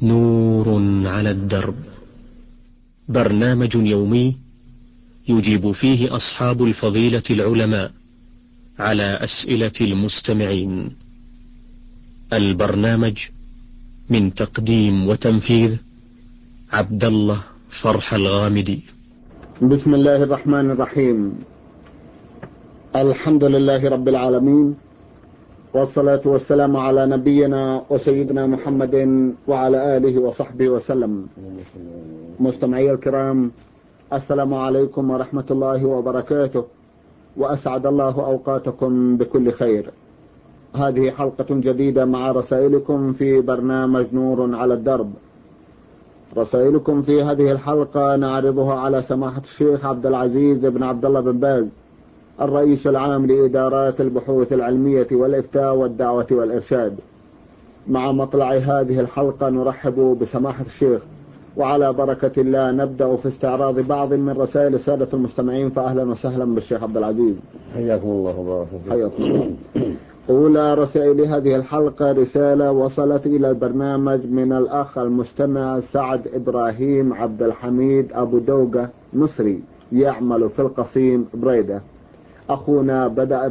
نور على الدرب، برنامج يومي يجيب فيه أصحاب الفضيلة العلماء على أسئلة المستمعين. البرنامج من تقديم وتنفيذ عبد الله فرح الغامدي. بسم الله الرحمن الرحيم. الحمد لله رب العالمين، والصلاة والسلام على نبينا وسيدنا محمد وعلى آله وصحبه وسلم. مستمعي الكرام، السلام عليكم ورحمة الله وبركاته، وأسعد الله أوقاتكم بكل خير. هذه حلقة جديدة مع رسائلكم في برنامج نور على الدرب. رسائلكم في هذه الحلقة نعرضها على سماحة الشيخ عبد العزيز بن عبد الله بن باز، الرئيس العام لإدارات البحوث العلمية والإفتاء والدعوة والإرشاد. مع مطلع هذه الحلقة نرحب بسماحة الشيخ، وعلى بركة الله نبدأ في استعراض بعض من رسائل السادة المستمعين. فأهلا وسهلا بالشيخ عبد العزيز. حياكم الله وبارك فيكم. حياكم الله. أولى رسائل هذه الحلقة رسالة وصلت إلى البرنامج من الأخ المستمع سعد إبراهيم عبد الحميد أبو دوقة، مصري يعمل في القصيم بريدة. أخونا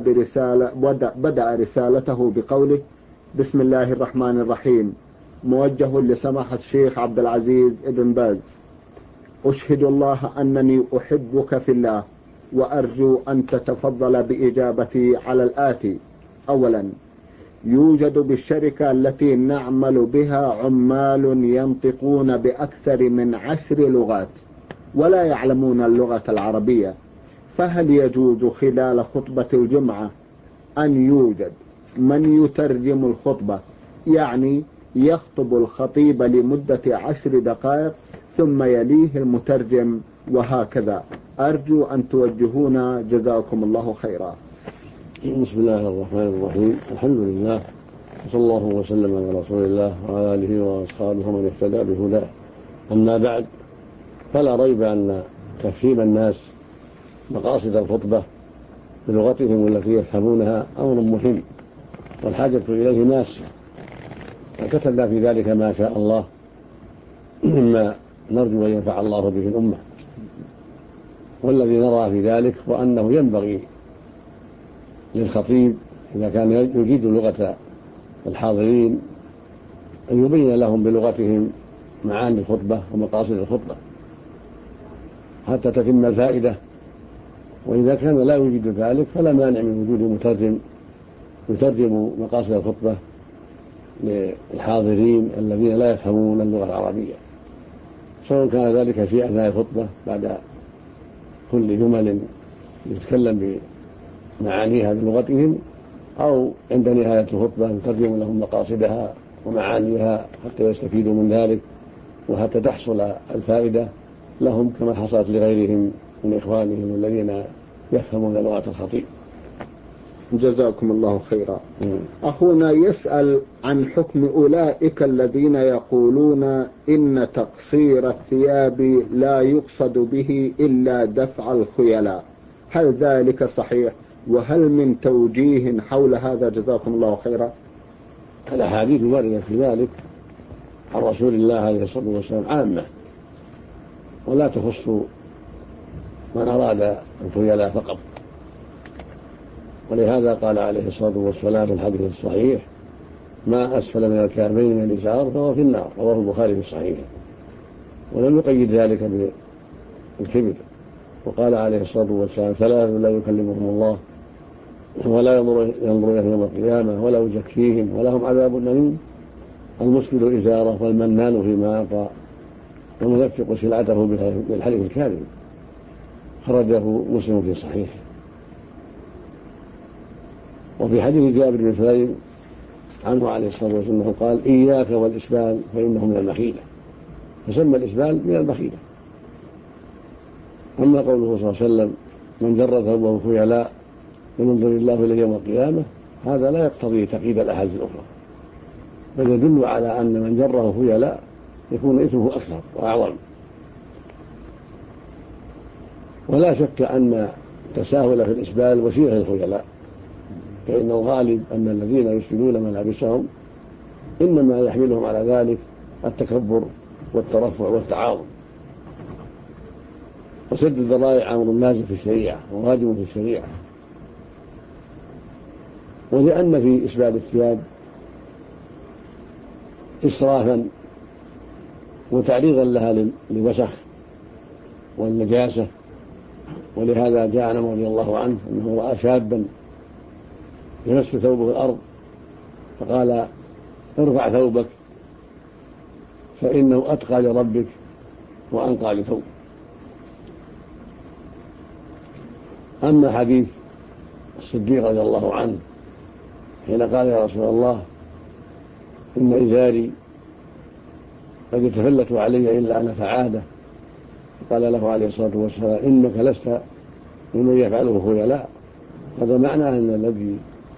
بدأ رسالته بقوله: بسم الله الرحمن الرحيم، موجه لسماحة الشيخ عبد العزيز ابن باز. أشهد الله أنني أحبك في الله، وأرجو أن تتفضل بإجابتي على الآتي. أولا، يوجد بالشركة التي نعمل بها عمال ينطقون بأكثر من 10 لغات ولا يعلمون اللغة العربية، فهل يجوز خلال خطبة الجمعة أن يوجد من يترجم الخطبة، يعني يخطب الخطيب لمدة 10 دقائق ثم يليه المترجم وهكذا؟ أرجو أن توجهونا، جزاكم الله خيرا. بسم الله الرحمن الرحيم. الحمد لله، وصلى الله وسلم على رسول الله وعلى آله وأصحابه ومن اهتدى بهداه. أما بعد، فلا ريب أن تفهيم الناس مقاصد الخطبة بلغتهم التي يفهمونها أمر مهم، والحاجة إليه ماسة، وكتبنا في ذلك ما شاء الله مما نرجو أن ينفع الله به الأمة. والذي نرى في ذلك وأنه ينبغي للخطيب إذا كان يجيد لغة الحاضرين أن يبين لهم بلغتهم معاني الخطبة ومقاصد الخطبة حتى تتم الفائدة. وإذا كان لا يوجد ذلك فلا مانع من وجود مترجم يترجم مقاصد الخطبة للحاضرين الذين لا يفهمون اللغة العربية، سواء كان ذلك في أثناء الخطبة بعد كل جمل يتكلم بمعانيها بلغتهم، أو عند نهاية الخطبة يترجم لهم مقاصدها ومعانيها حتى يستفيدوا من ذلك، وحتى تحصل الفائدة لهم كما حصلت لغيرهم من إخوانهم الذين يفهمون لغة الخطيب. جزاكم الله خيرا. أخونا يسأل عن حكم أولئك الذين يقولون إن تقصير الثياب لا يقصد به إلا دفع الخيلاء، هل ذلك صحيح؟ وهل من توجيه حول هذا؟ جزاكم الله خيرا. الأحاديث الواردة في ذلك عن رسول الله عليه الصلاة والسلام عامة، ولا تخص من أراد الخيلاء فقط. ولهذا قال عليه الصلاة والسلام في الحديث الصحيح: ما أسفل من الكعبين من الإزار فهو في النار، رواه البخاري في الصحيح. ولم يقيد ذلك بالكبر، وقال عليه الصلاة والسلام: 3 لا يكلمهم الله ولا ينظر إليهم يوم القيامة ولا يزكيهم ولهم عذاب أليم: المسبل إزاره والمنان فيما أعطى والمنفق سلعته بالحلف الكاذب. خرجه مسلم في صحيح. وفي حديث جابر بن سليم عنه عليه الصلاة والسلام قال: إياك والإسبال فإنه من المخيلة، فسمى الإسبال من المخيلة. أما قوله صلى الله عليه وسلم: من جر ثوبه خيلاء ينظر الله إليه يوم القيامة، هذا لا يقتضي تقييد الأحاديث الأخرى، بل يدل على أن من جره خيلاء يكون إثمه أكثر وأعظم. ولا شك أن التساهل في الإسبال وسيلة للخيلاء، فإنه غالب أن الذين يسبلون ملابسهم إنما يحملهم على ذلك التكبر والترفع والتعاظم. وسد الذرائع أمر لازم في الشريعة وواجب في الشريعة. ولأن في إسبال الثياب إسرافا وتعريضا لها للوسخ والنجاسة، ولهذا جاء عن عمر رضي الله عنه أنه رأى شابا يمس ثوبه الأرض فقال: ارفع ثوبك فإنه أتقى لربك وأنقى لثوبك. أما حديث الصديق رضي الله عنه حين قال: يا رسول الله إن إزاري قد يتفلت علي إلا أنا فعاده، قال له عليه الصلاة والسلام: إنك لست ممن يفعله خيلاء. هذا معنى أن الذي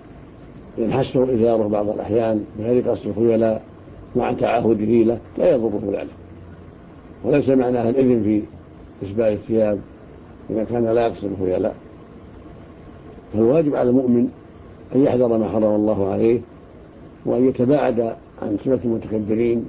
ينحسه إزاره بعض الأحيان بغير قصد الخيلاء مع تعاهده له لا يضره ذلك، وليس معناها الإذن في إسبال الثياب إذا كان لا يقصد الخيلاء. فالواجب على المؤمن أن يحذر ما حرم الله عليه، وأن يتباعد عن صفة المتكبرين،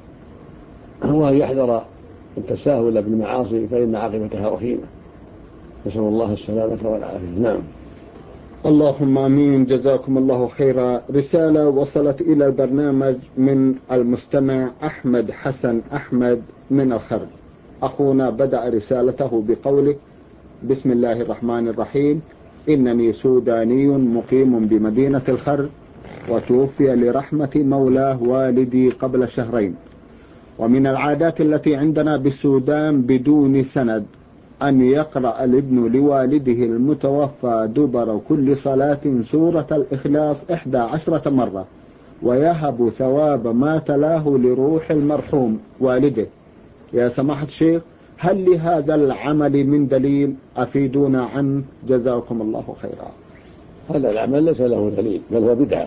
وأن يحذر التساهل بالمعاصي فإن عاقبتها وخيمة. نسأل الله السلامة والعافية. نعم. اللهم آمين. جزاكم الله خيرا. رسالة وصلت إلى البرنامج من المستمع أحمد حسن أحمد من الخرج. أخونا بدأ رسالته بقوله: بسم الله الرحمن الرحيم، إنني سوداني مقيم بمدينة الخرج، وتوفي لرحمة مولاه والدي قبل شهرين. ومن العادات التي عندنا بالسودان بدون سند أن يقرأ الابن لوالده المتوفى دبر كل صلاة سورة الإخلاص 11 مرة، ويهب ثواب ما تلاه لروح المرحوم والده. يا سماحة الشيخ، هل لهذا العمل من دليل؟ أفيدونا عنه جزاكم الله خيرا. هذا العمل ليس له دليل، بل هو بدعة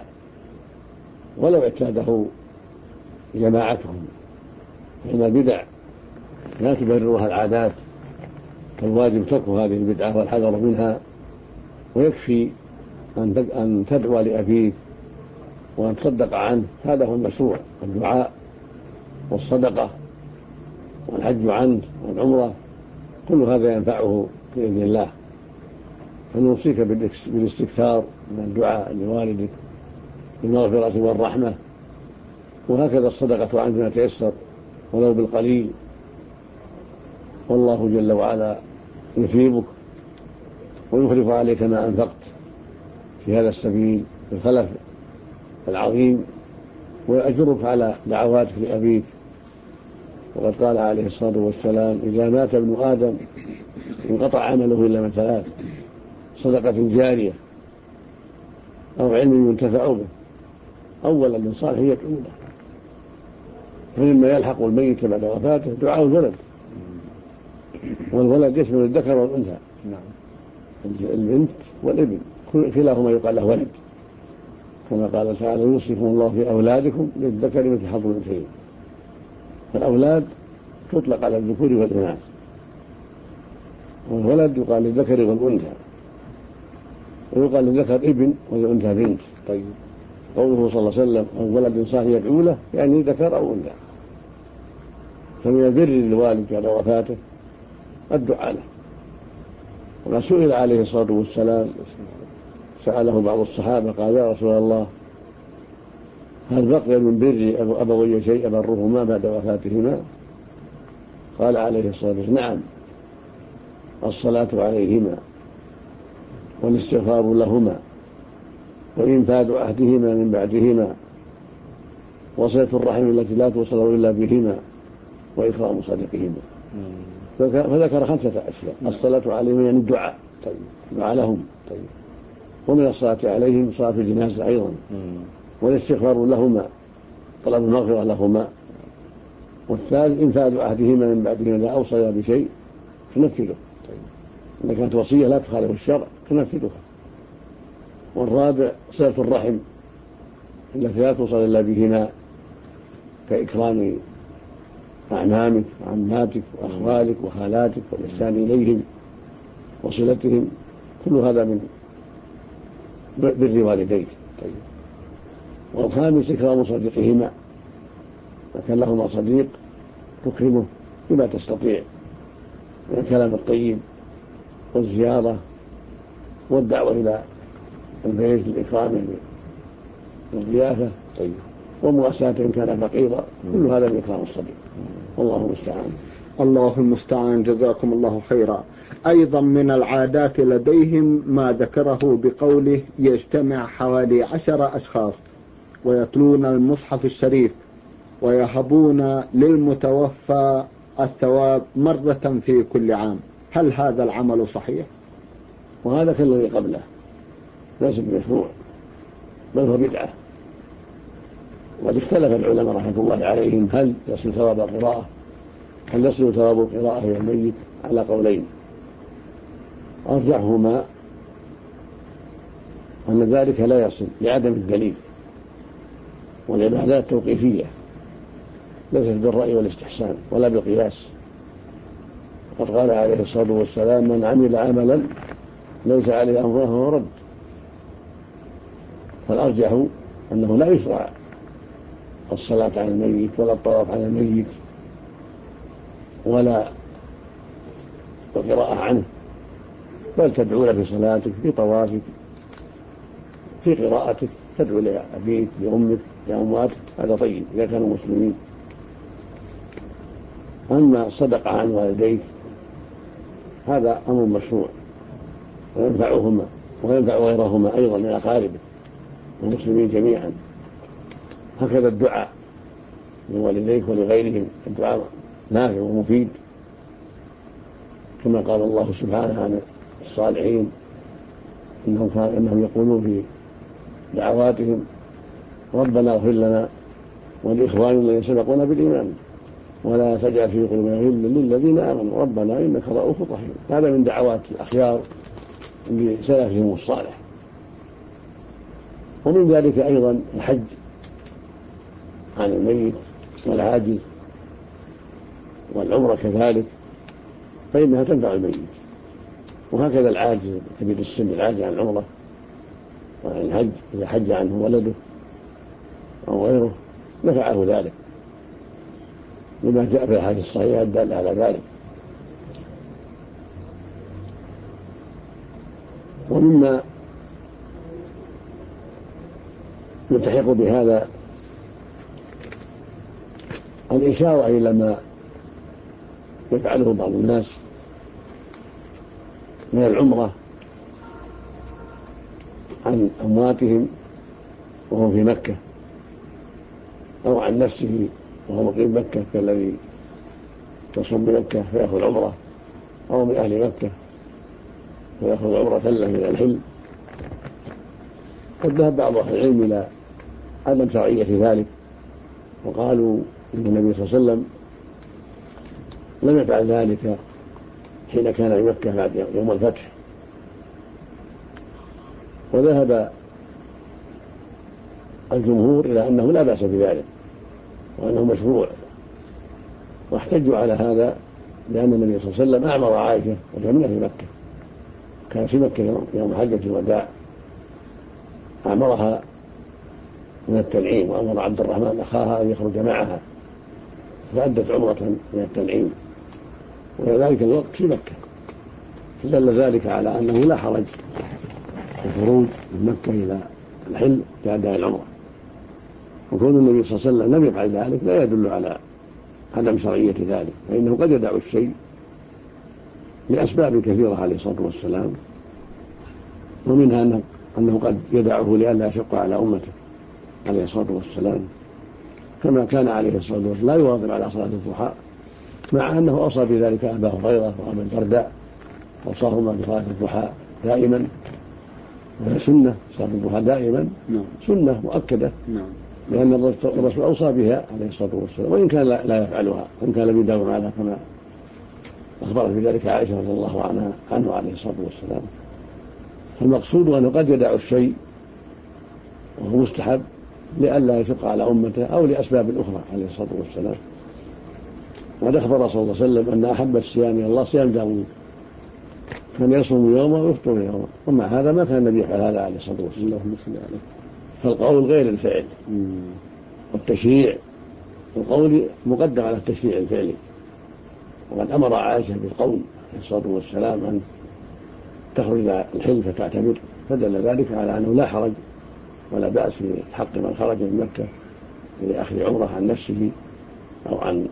ولو اعتاده جماعتهم، فإن البدع لا تبررها العادات، فالواجب ترك هذه البدعة والحذر منها. ويكفي أن تدعو لأبيك وأن تصدق عنه، هذا هو المشروع: الدعاء والصدقة والحج عنه والعمرة، كل هذا ينفعه بإذن الله. فنوصيك بالاستكثار من الدعاء لوالدك بالمغفرة والرحمة، وهكذا الصدقة عنه ما تيسر ولو بالقليل، والله جل وعلا يثيبك ويخلف عليك ما أنفقت في هذا السبيل بالخلف العظيم، ويأجرك على دعواتك لأبيك. وقد قال عليه الصلاة والسلام: إذا مات ابن آدم انقطع عمله إلا من ثلاث: صدقة جارية، أو علم ينتفع به، أو ولد صالح يدعو له. فمما يلحق الميت بعد وفاته دعاء الولد، والولد يشمل الذكر والأنثى، البنت والابن كلاهما يقال له ولد، كما قال تعالى: يوصيكم الله في أولادكم للذكر مثل حظ الأنثيين. فالأولاد تطلق على الذكور والإناث، والولد يقال للذكر والأنثى، ويقال للذكر ابن وللأنثى بنت. طيب. قوله صلى الله عليه وسلم: أو ولد صالح يدعو له، يعني ذكر أو أنثى. فمن البر للوالد بعد وفاته الدعاء له. وما سئل عليه الصلاة والسلام، سأله بعض الصحابة قال: يا رسول الله، هل بقي من بر أبوي شيء أبرهما بعد وفاتهما؟ قال عليه الصلاة والسلام: نعم، الصلاة عليهما، والاستغفار لهما، وإنفاذ عهدهما من بعدهما، وصلة الرحم التي لا توصل إلا بهما، وإكرام صديقهما. فذكر 5 أشياء: الصلاة عليهم يعني الدعاء، دعاء لهم، ومن الصلاة عليهم صلاة الجنازة أيضا، والاستغفار لهما، طلب المغفرة لهما، والثالث إنفاذ عهدهما من بعدهما، لا أوصي بشيء تنفذه، إذا كانت وصية لا تخالف الشرع تنفذها. والرابع صلة الرحم التي لا توصل إلا بهما، كإكرام أعمامك وعماتك وأخوالك وخالاتك والإحسان إليهم وصلتهم، كل هذا من بر والديك. والخامس إكرام صديقهما، كان لهما صديق تكرمه بما تستطيع من الكلام الطيب والزيارة والدعوة إلى البيت لإكرامه والضيافة ومواساة إن كان فقيرا، كل هذا من إكرام الصديق. والله المستعان. الله المستعان، جزاكم الله خيرا. أيضا من العادات لديهم ما ذكره بقوله يجتمع حوالي 10 أشخاص ويتلون المصحف الشريف ويهبون للمتوفى الثواب مرة في كل عام، هل هذا العمل صحيح؟ وهذا كالذي قبله ليس بمشروع بل هو بدعة، وقد اختلف العلماء رحمة الله عليهم هل يصل ثواب القراءة، هل يصل ثواب القراءة إلى الميت على قولين، أرجحهما أن ذلك لا يصل لعدم الدليل، والعبادات توقيفية ليست بالرأي والاستحسان ولا بالقياس. وقد قال عليه الصلاة والسلام من عمل عملا ليس عليه أمره فهو رد. فالأرجح أنه لا يشرع الصلاة على الميت ولا الطواف على الميت ولا القراءة عنه، بل تدعو له في صلاتك، في طوافك، في قراءتك، تدعو لأبيك لأمك لأمواتك، هذا طيب إذا كانوا مسلمين. أما الصدقة عن والديك هذا أمر مشروع وينفعهما وينفع غيرهما أيضا من أقاربه والمسلمين جميعا. هكذا الدعاء لوالديك ولغيرهم الدعاء نافع ومفيد، كما قال الله سبحانه عن الصالحين إنهم يقولون في دعواتهم ربنا اغفر لنا ولإخواننا الذين سبقونا بالإيمان ولا تجعل في قلوبنا غلا للذين آمنوا ربنا إنك رؤوف رحيم. هذا من دعوات الأخيار لسلفهم الصالح. ومن ذلك أيضا الحج عن الميت والعاجز والعمرة كذلك، فإنها تنفع الميت. وهكذا العاجز كبير السن العاجز عن العمرة وعن الحج إذا حج عنه ولده أو غيره نفعه ذلك لما جاء في الحديث الصحيح الدال على ذلك. ومما يلتحق بهذا الإشارة إلى ما يفعله بعض الناس من العمرة عن أمواتهم وهم في مكة، أو عن نفسه وهو مقيم مكة كالذي يصوم بمكة فيأخذ عمرة، أو من أهل مكة فيأخذ عمرة له من الحل. قد ذهب بعض أهل العلم إلى عدم شرعية ذلك، وقالوا إن النبي صلى الله عليه وسلم لم يفعل ذلك حين كان في مكة بعد يوم الفتح. وذهب الجمهور إلى أنه لا بأس بذلك وأنه مشروع، واحتجوا على هذا لأن النبي صلى الله عليه وسلم أعمر عائشة وجميع في مكة، كان في مكة يوم حجة الوداع أعمرها من التنعيم، وأمر عبد الرحمن أخاها أن يخرج معها فأدت عمرة من التنعيم، وذلك الوقت في مكة، فدل ذلك على أنه لا حرج في الخروج من مكة إلى الحل لأداء العمرة. وكون النبي صلى الله عليه وسلم لم يفعل ذلك لا يدل على عدم شرعية ذلك، فإنه قد يدع الشيء لأسباب كثيرة عليه الصلاة والسلام، ومنها أنه قد يدعه لئلا يشق على أمته عليه الصلاة والسلام، كما كان عليه الصلاة والسلام لا يواظب على صلاة الضحى، مع أنه أوصى بذلك أبا هريرة وأبا الدرداء، أوصاهما بصلاة الضحى دائما، وهي سنة صلاة الضحى دائما سنة مؤكدة، لأن الرسول أوصى بها عليه الصلاة والسلام، وإن كان لا يفعلها، وإن كان يداوم عليها كما أخبرت بذلك عائشة رضي الله عنه عليه الصلاة والسلام. فالمقصود أنه قد يدع الشيء وهو مستحب لئلا يشق على أمته أو لأسباب أخرى عليه الصلاة والسلام. وقد أخبر صلى الله عليه وسلم أن أحب الصيام إلى الله صيام داوود، كان يصوم يوما ويفطر يوما، ومع هذا ما كان النبي يفعل هذا عليه الصلاة والسلام. فالقول غير الفعل، والتشريع القول مقدم على التشريع الفعلي، وقد أمر عائشة بالقول عليه الصلاة والسلام أن تخرج إلى الحل فتعتمر، فدل ذلك على أنه لا حرج ولا بأس في حق من خرج من مكة لأخذ عمره عن نفسه أو عن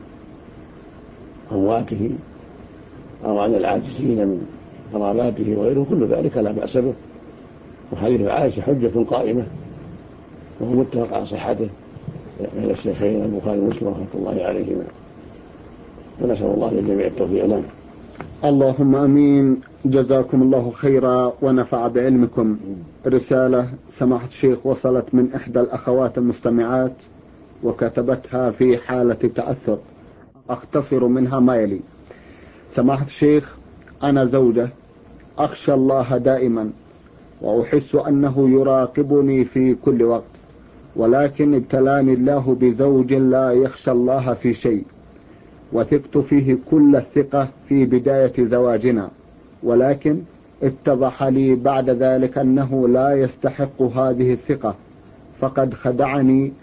أمواته أو عن العاجزين من قراباته وغيره، كل ذلك لا بأس به. وحديث عائشة حجة قائمة وهو متفق على صحته بين الشيخين البخاري ومسلم رحمة الله عليهما، ونسأل الله للجميع التوفيق. لنا اللهم امين. جزاكم الله خيرا ونفع بعلمكم. رسالة سماحة الشيخ وصلت من احدى الاخوات المستمعات وكتبتها في حالة تأثر، اختصر منها ما يلي: سماحة الشيخ، انا زوجة اخشى الله دائما واحس انه يراقبني في كل وقت، ولكن ابتلاني الله بزوج لا يخشى الله في شيء، وثقت فيه كل الثقة في بداية زواجنا، ولكن اتضح لي بعد ذلك أنه لا يستحق هذه الثقة، فقد خدعني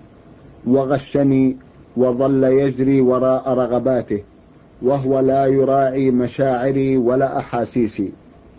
وغشني وظل يجري وراء رغباته، وهو لا يراعي مشاعري ولا أحاسيسي،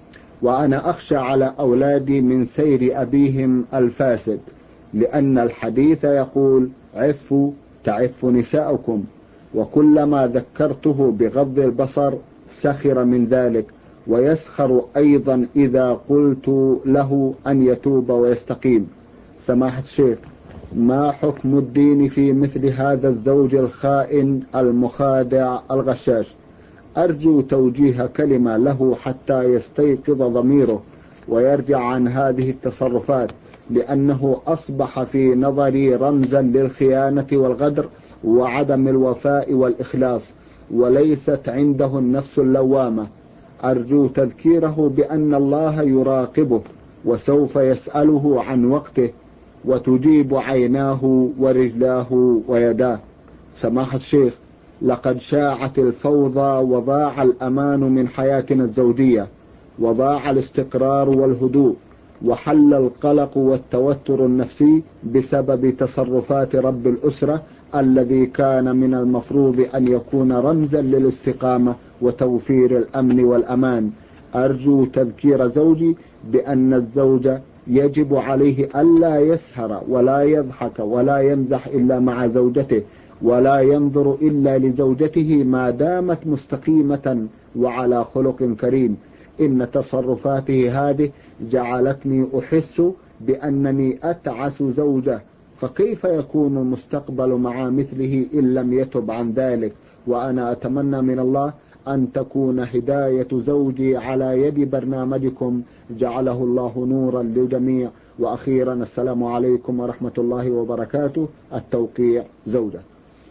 وأنا أخشى على أولادي من سير أبيهم الفاسد، لأن الحديث يقول: عفوا تعف نساؤكم، وكلما ذكرته بغض البصر سخر من ذلك، ويسخر أيضا إذا قلت له أن يتوب ويستقيم. سماحة الشيخ، ما حكم الدين في مثل هذا الزوج الخائن المخادع الغشاش؟ أرجو توجيه كلمة له حتى يستيقظ ضميره ويرجع عن هذه التصرفات، لأنه أصبح في نظري رمزا للخيانة والغدر وعدم الوفاء والإخلاص، وليست عنده النفس اللوامة. أرجو تذكيره بأن الله يراقبه وسوف يسأله عن وقته، وتجيب عيناه ورجلاه ويداه. سماحة الشيخ، لقد شاعت الفوضى وضاع الأمان من حياتنا الزوجية، وضاع الاستقرار والهدوء، وحل القلق والتوتر النفسي بسبب تصرفات رب الأسرة الذي كان من المفروض أن يكون رمزا للاستقامة وتوفير الأمن والأمان. أرجو تذكير زوجي بأن الزوج يجب عليه ألا يسهر ولا يضحك ولا يمزح إلا مع زوجته، ولا ينظر إلا لزوجته ما دامت مستقيمة وعلى خلق كريم. إن تصرفاته هذه جعلتني أحس بأنني أتعس زوجة، فكيف يكون المستقبل مع مثله إن لم يتب عن ذلك؟ وأنا أتمنى من الله أن تكون هداية زوجي على يد برنامجكم، جعله الله نورا للجميع. وأخيرا السلام عليكم ورحمة الله وبركاته. التوقيع زوجة.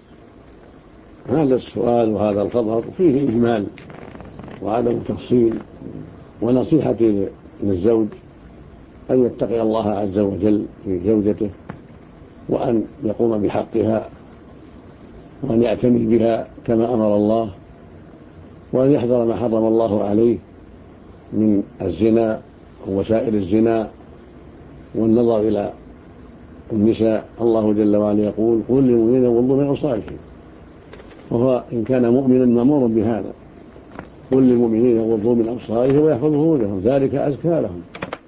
هذا السؤال وهذا الخبر فيه إجمال وعدم تفصيل، ونصيحتي للزوج أن يتقي الله عز وجل في زوجته، وأن يقوم بحقها، وأن يعتني بها كما أمر الله، وأن يحذر ما حرم الله عليه من الزنا ووسائل الزنا والنظر إلى النساء. الله جل وعلا يقول: قل للمؤمنين يغضوا من أبصارهم، وهو إن كان مؤمنا مأمور بهذا. قل للمؤمنين يغضوا من أبصارهم ويحفظوا فروجهم ذلك أزكى لهم.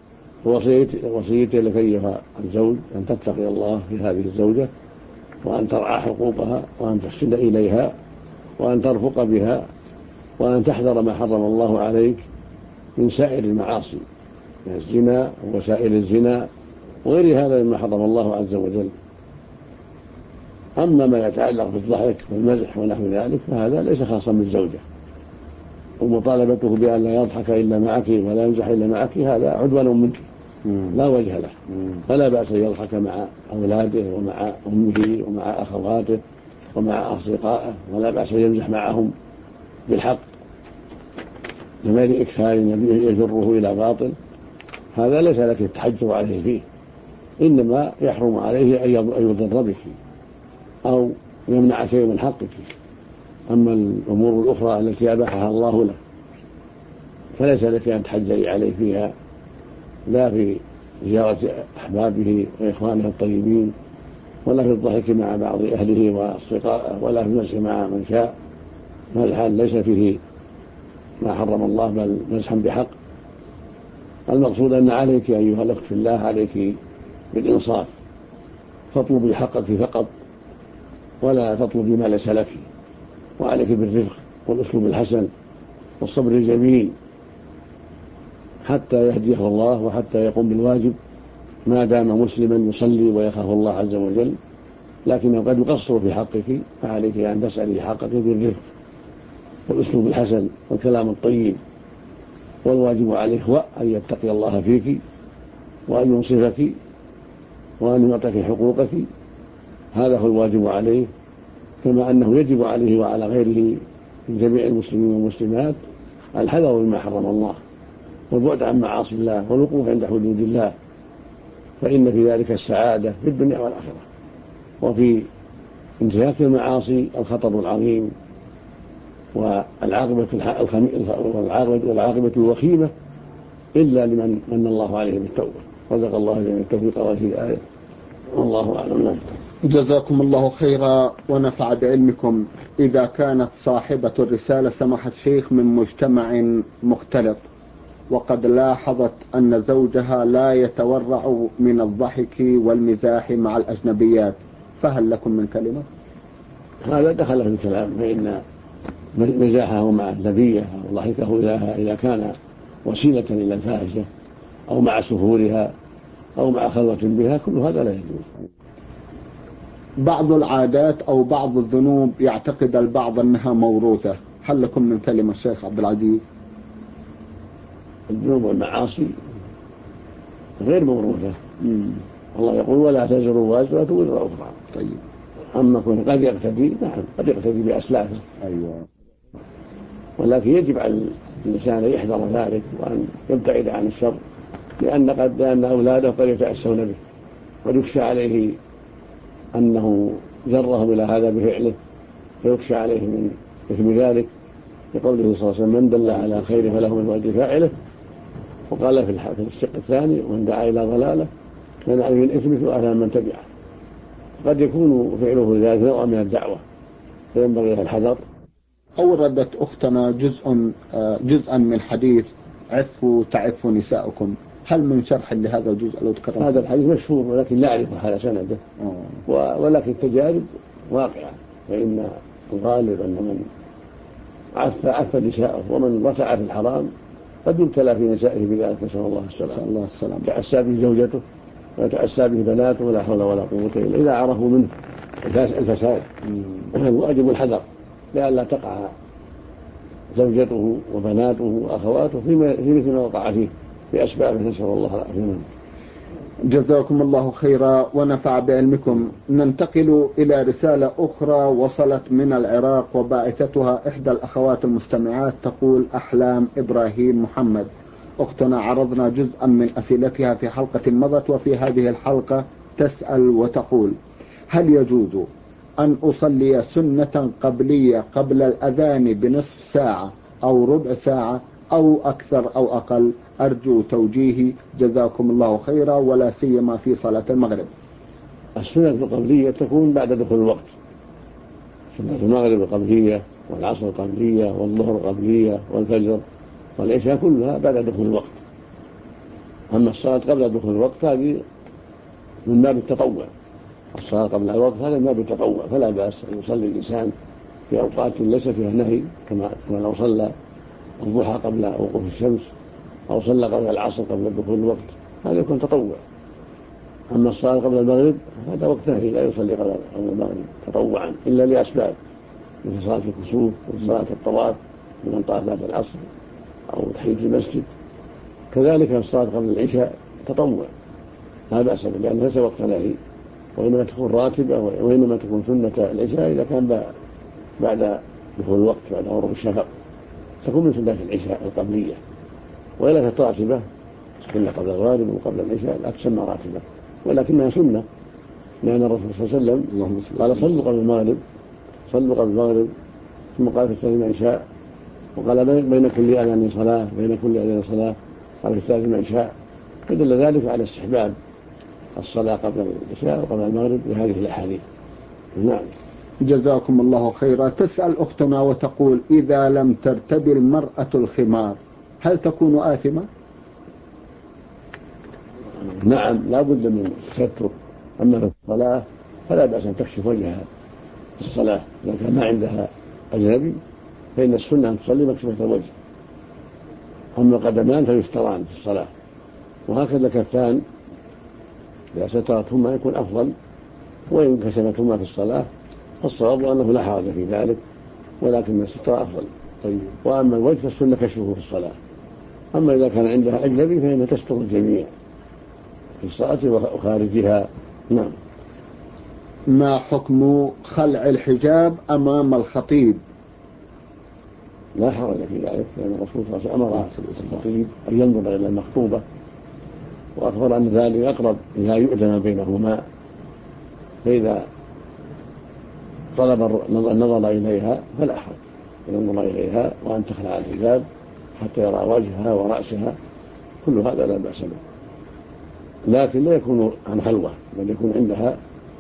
وصيتي لك أيها الزوج أن تتقي الله في هذه الزوجة، وأن ترعى حقوقها، وأن تحسن إليها، وأن ترفق بها، وأن تحذر ما حرم الله عليك من سائر المعاصي، من الزنا ووسائل الزنا وغير هذا مما حرم الله عز وجل. أما ما يتعلق بالضحك والمزح ونحو ذلك فهذا ليس خاصا بالزوجة، ومطالبته بأن لا يضحك إلا معك ولا يمزح إلا معك هذا عدوان منك لا وجه له. فلا بأس أن يضحك مع أولاده ومع أمه ومع أخواته ومع أصدقائه، ولا بأس أن يمزح معهم بالحق من غير إكثار يجره إلى باطل. هذا ليس لك التحجر عليه فيه، إنما يحرم عليه أن يضر بك أو يمنع شيء من حقك. أما الأمور الأخرى التي أباحها الله له فليس لك أن تحجري عليه فيها، لا في زيارة أحبابه وإخوانه الطيبين ولا في الضحك مع بعض أهله وأصدقائه، ولا في المزح مع من شاء، مزحا ليس فيه ما حرم الله بل مزحا بحق. المقصود أن عليك أيها الأخت في الله عليك بالإنصاف، فاطلبي حقك فقط ولا تطلبي ما ليس لك، وعليك بالرفق والأسلوب الحسن والصبر الجميل حتى يهديه الله وحتى يقوم بالواجب ما دام مسلما يصلي ويخاف الله عز وجل. لكنه قد يقصر في حقك، فعليك أن تسألي حقك بالرفق والأسلوب الحسن والكلام الطيب. والواجب عليه هو أن يتقي الله فيك وأن ينصفك وأن يعطيك حقوقك، هذا هو الواجب عليه، كما أنه يجب عليه وعلى غيره من جميع المسلمين والمسلمات الحذر مما حرم الله والبعد عن معاصي الله والوقوف عند حدود الله، فإن في ذلك السعادة في الدنيا والآخرة. وفي انتهاك المعاصي الخطر العظيم والعاقبة الوخيمة إلا لمن من الله عليه بالتوبة. رزق الله جميع التوفيق وهذه الآية، والله أعلم. جزاكم الله خيرا ونفع بعلمكم. إذا كانت صاحبة الرسالة سماحة الشيخ من مجتمع مختلط وقد لاحظت أن زوجها لا يتورع من الضحك والمزاح مع الأجنبيات، فهل لكم من كلمة؟ هذا دخل في الكلام، فإن مزاحه مع النبية أو ضحكه إذا كان وسيلة إلى الفاحشة أو مع سهولها أو مع خلوة بها، كل هذا لا يجوز. بعض العادات أو بعض الذنوب يعتقد البعض أنها موروثة، هل لكم من كلمة الشيخ عبد العزيز؟ الذنوب والمعاصي غير موروثة. الله يقول ولا تزر وازرة وزر أخرى. طيب. أما قد يقتدي، نعم قد يقتدي بأسلافه. أيوة. ولكن يجب على الإنسان أن يحذر ذلك وأن يبتعد عن الشر، لأن أولاده قد يتأسون به، قد يخشى عليه أنه جرهم إلى هذا بفعله، فيخشى عليه من إثم ذلك، لقوله صلى الله عليه وسلم من دل على خير فله من أجر فاعله. وقال في الشق الثاني ومن دعا إلى ضلاله كان عليه من إثمه وآثام من تبعه. قد يكون فعله ذلك نوع من الدعوة، فينبغي له الحذر. أوردت أختنا جزءا من حديث عفوا تعفوا نساؤكم، هل من شرح لهذا الجزء لو تكرر؟ هذا الحديث مشهور ولكن لا أعرف هذا سنده، ولكن التجارب واقعة، فإن الغالب أن من عف نساءه ومن رفع في الحرام قد يبتلى في نسائه بذلك، نسأل الله السلامة. تأسى به زوجته وتأسى به بناته ولا حول ولا قوة إلا إذا عرفوا منه الفساد. واجب الحذر لئلا تقع زوجته وبناته وأخواته في مثل ما وقع فيه بأسبابه، نسأل الله العافية. جزاكم الله خيرا ونفع بعلمكم. ننتقل إلى رسالة أخرى وصلت من العراق وباعثتها إحدى الأخوات المستمعات، تقول أحلام إبراهيم محمد. أختنا عرضنا جزءا من أسئلتها في حلقة مضت، وفي هذه الحلقة تسأل وتقول: هل يجوز أن أصلي سنة قبلية قبل الأذان بنصف ساعة أو ربع ساعة أو أكثر أو أقل؟ أرجو توجيهي جزاكم الله خيرا، ولا سيما في صلاة المغرب. السنة القبلية تكون بعد دخول الوقت، سنة المغرب القبلية والعصر القبلية والظهر القبلية والفجر والعشاء كلها بعد دخول الوقت. أما الصلاة قبل دخول الوقت هذه من باب التطوع، الصلاة قبل الوقت هذا من باب التطوع، فلا بأس أن يصلي الإنسان في أوقات ليس فيها نهي، كما لو صلى الضحى قبل وقوف الشمس أو صلى قبل العصر قبل دخول الوقت، هذا يكون تطوع. أما الصلاة قبل المغرب هذا وقت نهي، لا يصلي قبل المغرب تطوعا إلا لأسباب، مثل صلاة الكسوف وصلاة الطواف لمن طاف بعد العصر أو تحية المسجد. كذلك الصلاة قبل العشاء تطوع لا بأس به، لأنه ليس وقت نهي، وإنما تكون راتبة، وإنما تكون سنة العشاء إذا كان بعد دخول الوقت بعد غروب الشفق، تكون من سنة العشاء القبلية. وإذا كانت راتبة سنة قبل الغارب وقبل العشاء لا تسمى راتبة، ولكنها سنة، لأن الرسول صلى الله عليه وسلم قال صلوا قبل المغرب ثم قال في الثاني العشاء، وقال بين كل أذان صلاة، بين كل أذان صلاة، قال في الثالث العشاء، فدل ذلك على استحباب الصلاة قبل العشاء وقبل المغرب بهذه الأحاديث. نعم. جزاكم الله خيرا. تسأل أختنا وتقول: إذا لم ترتدي المرأة الخمار هل تكون آثمة؟ نعم، لا بد من التستر. أما في الصلاة فلا بأس أن تكشف وجهها في الصلاة إذا كان ما عندها أجنبي، فإن السنة أن تصلي مكشوفة الوجه. أما القدمان فيستران في الصلاة، وهكذا كفان إذا سترتهما يكون أفضل، وإن كشفتهما في الصلاة فالصواب أنه لا حرج في ذلك، ولكن الستر أفضل. طيب. وأما الوجه فالسنة كشفه في الصلاة. أما إذا كان عندها أجنبي فإنها تستر الجميع في الصلاة وخارجها. نعم. ما حكم خلع الحجاب أمام الخطيب؟ لا حرج في ذلك، لأن الرسول صلى الله عليه وسلم أمر الخطيب أن ينظر إلى المخطوبة، وأخبر أن ذلك أقرب إلى يؤذن بينهما، فإذا طلب النظر إليها فلا حرج أن ينظر إليها وأن تخلع الحجاب حتى يرى وجهها ورأسها، كل هذا لا بأس به، لكن لا يكون عن خلوة، بل يكون عندها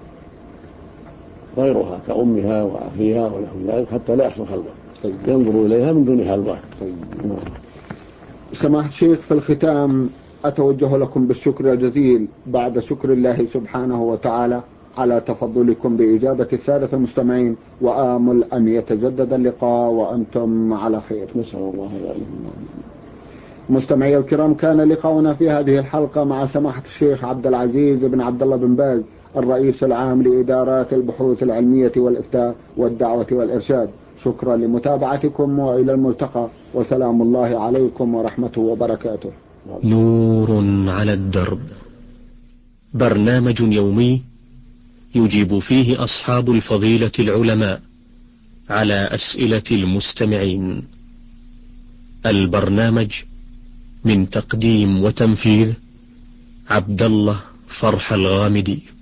غيرها كأمها وأخيها ونحو ذلك حتى لا يحصل خلوة. طيب. ينظر إليها من دون خلوة. طيب. سماحة الشيخ، في الختام أتوجه لكم بالشكر الجزيل بعد شكر الله سبحانه وتعالى على تفضلكم بإجابة السادة المستمعين، وآمل أن يتجدد اللقاء وأنتم على خير. نسأل الله ذلك. مستمعي الكرام، كان لقاؤنا في هذه الحلقة مع سماحة الشيخ عبد العزيز بن عبد الله بن باز، الرئيس العام لإدارات البحوث العلمية والإفتاء والدعوة والإرشاد. شكرا لمتابعتكم، وإلى الملتقى، وسلام الله عليكم ورحمته وبركاته. نور على الدرب، برنامج يومي يجيب فيه أصحاب الفضيلة العلماء على أسئلة المستمعين. البرنامج من تقديم وتنفيذ عبد الله فرح الغامدي.